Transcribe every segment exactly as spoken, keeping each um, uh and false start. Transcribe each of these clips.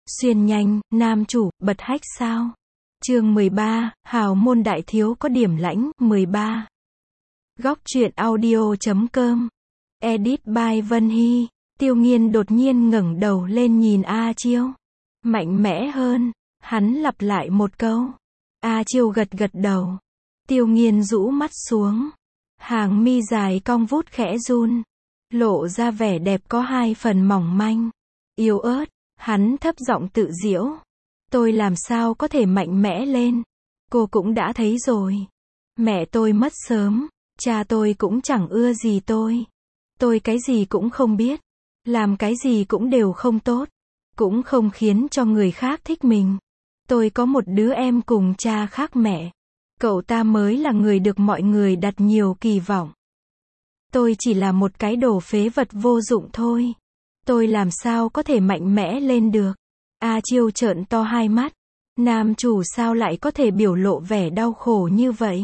Xuyên nhanh, nam chủ, bật hách sao? Chương mười ba, hào môn đại thiếu có điểm lãnh, mười ba. Góc truyện audio chấm com. Edit by Vân Hy. Tiêu Nghiên đột nhiên ngẩng đầu lên nhìn A Chiêu. Mạnh mẽ hơn. Hắn lặp lại một câu. A Chiêu gật gật đầu. Tiêu Nghiên rũ mắt xuống. Hàng mi dài cong vút khẽ run. Lộ ra vẻ đẹp có hai phần mỏng manh. Yếu ớt. Hắn thấp giọng tự giễu. Tôi làm sao có thể mạnh mẽ lên. Cô cũng đã thấy rồi. Mẹ tôi mất sớm. Cha tôi cũng chẳng ưa gì tôi. Tôi cái gì cũng không biết. Làm cái gì cũng đều không tốt. Cũng không khiến cho người khác thích mình. Tôi có một đứa em cùng cha khác mẹ. Cậu ta mới là người được mọi người đặt nhiều kỳ vọng. Tôi chỉ là một cái đồ phế vật vô dụng thôi. Tôi làm sao có thể mạnh mẽ lên được. A Chiêu trợn to hai mắt. Nam chủ sao lại có thể biểu lộ vẻ đau khổ như vậy?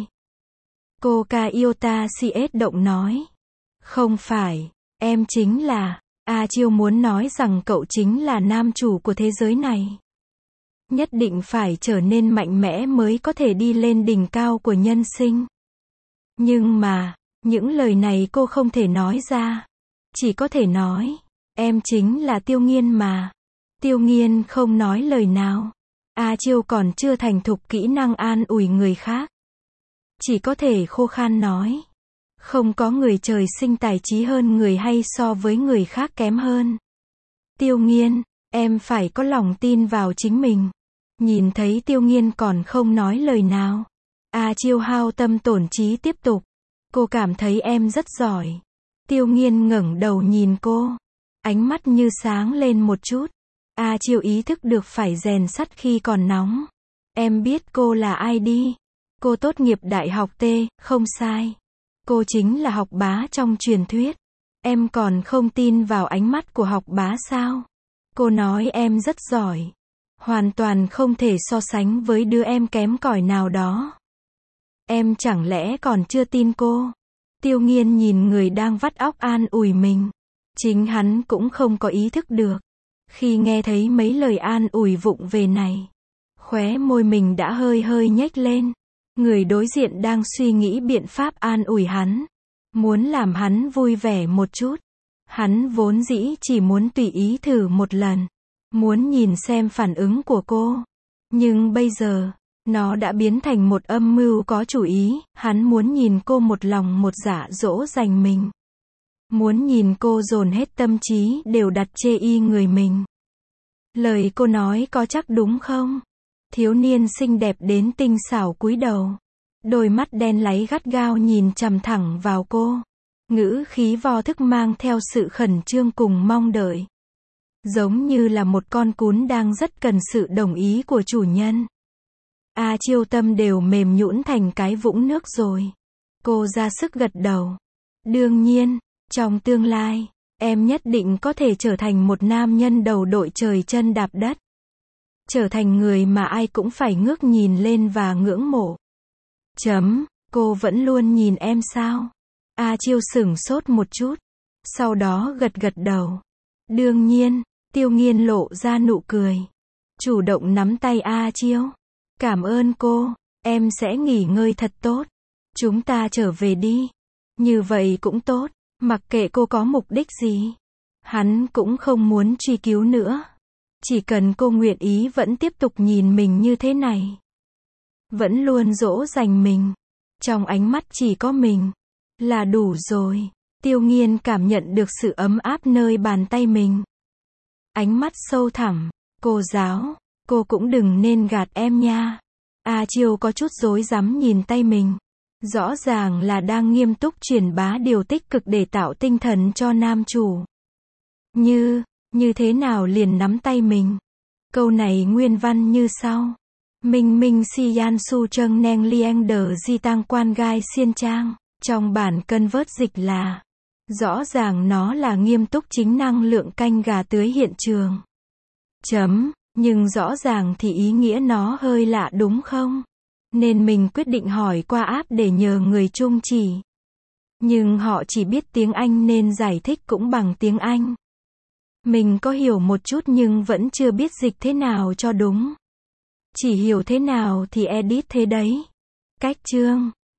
Cô Kaiota cs động nói. Không phải, em chính là... A Chiêu muốn nói rằng cậu chính là nam chủ của thế giới này. Nhất định phải trở nên mạnh mẽ mới có thể đi lên đỉnh cao của nhân sinh. Nhưng mà, những lời này cô không thể nói ra. Chỉ có thể nói, em chính là Tiêu Nghiên mà. Tiêu Nghiên không nói lời nào. A Chiêu còn chưa thành thục kỹ năng an ủi người khác. Chỉ có thể khô khan nói. Không có người trời sinh tài trí hơn người hay so với người khác kém hơn. Tiêu Nghiên, em phải có lòng tin vào chính mình. Nhìn thấy Tiêu Nghiên còn không nói lời nào. A Chiêu hao tâm tổn trí tiếp tục. Cô cảm thấy em rất giỏi. Tiêu Nghiên ngẩng đầu nhìn cô. Ánh mắt như sáng lên một chút. A Chiêu ý thức được phải rèn sắt khi còn nóng. Em biết cô là ai đi. Cô tốt nghiệp đại học T, không sai. Cô chính là học bá trong truyền thuyết. Em còn không tin vào ánh mắt của học bá sao? Cô nói em rất giỏi. Hoàn toàn không thể so sánh với đứa em kém cỏi nào đó. Em chẳng lẽ còn chưa tin cô? Tiêu Nghiên nhìn người đang vắt óc an ủi mình. Chính hắn cũng không có ý thức được. Khi nghe thấy mấy lời an ủi vụng về này, khóe môi mình đã hơi hơi nhếch lên. Người đối diện đang suy nghĩ biện pháp an ủi hắn. Muốn làm hắn vui vẻ một chút. Hắn vốn dĩ chỉ muốn tùy ý thử một lần. Muốn nhìn xem phản ứng của cô. Nhưng bây giờ, nó đã biến thành một âm mưu có chủ ý. Hắn muốn nhìn cô một lòng một dạ dỗ dành mình. Muốn nhìn cô dồn hết tâm trí đều đặt chê y người mình. Lời cô nói có chắc đúng không? Thiếu niên xinh đẹp đến tinh xảo cúi đầu. Đôi mắt đen láy gắt gao nhìn chằm thẳng vào cô. Ngữ khí vô thức mang theo sự khẩn trương cùng mong đợi. Giống như là một con cún đang rất cần sự đồng ý của chủ nhân. A Chiêu tâm đều mềm nhũn thành cái vũng nước rồi. Cô ra sức gật đầu. Đương nhiên, trong tương lai, em nhất định có thể trở thành một nam nhân đầu đội trời chân đạp đất. Trở thành người mà ai cũng phải ngước nhìn lên và ngưỡng mộ. Chấm, cô vẫn luôn nhìn em sao? A Chiêu sửng sốt một chút. Sau đó gật gật đầu. Đương nhiên, Tiêu Nghiên lộ ra nụ cười. Chủ động nắm tay A Chiêu. Cảm ơn cô, em sẽ nghỉ ngơi thật tốt. Chúng ta trở về đi. Như vậy cũng tốt, mặc kệ cô có mục đích gì. Hắn cũng không muốn truy cứu nữa. Chỉ cần cô nguyện ý vẫn tiếp tục nhìn mình như thế này. Vẫn luôn dỗ dành mình. Trong ánh mắt chỉ có mình. Là đủ rồi. Tiêu Nghiên cảm nhận được sự ấm áp nơi bàn tay mình. Ánh mắt sâu thẳm. Cô giáo, cô cũng đừng nên gạt em nha. A Chiêu có chút rối rắm nhìn tay mình. Rõ ràng là đang nghiêm túc truyền bá điều tích cực để tạo tinh thần cho nam chủ. Như, như thế nào liền nắm tay mình? Câu này nguyên văn như sau. Minh Minh Si Yan Su Trâng Neng Liang Đờ Di Tăng Quan Gai Xiên Trang. Trong bản cân vớt dịch là. Rõ ràng nó là nghiêm túc chính năng lượng canh gà tưới hiện trường. Chấm, nhưng rõ ràng thì ý nghĩa nó hơi lạ đúng không? Nên mình quyết định hỏi qua app để nhờ người Trung chỉ. Nhưng họ chỉ biết tiếng Anh nên giải thích cũng bằng tiếng Anh. Mình có hiểu một chút nhưng vẫn chưa biết dịch thế nào cho đúng. Chỉ hiểu thế nào thì edit thế đấy. Cách chương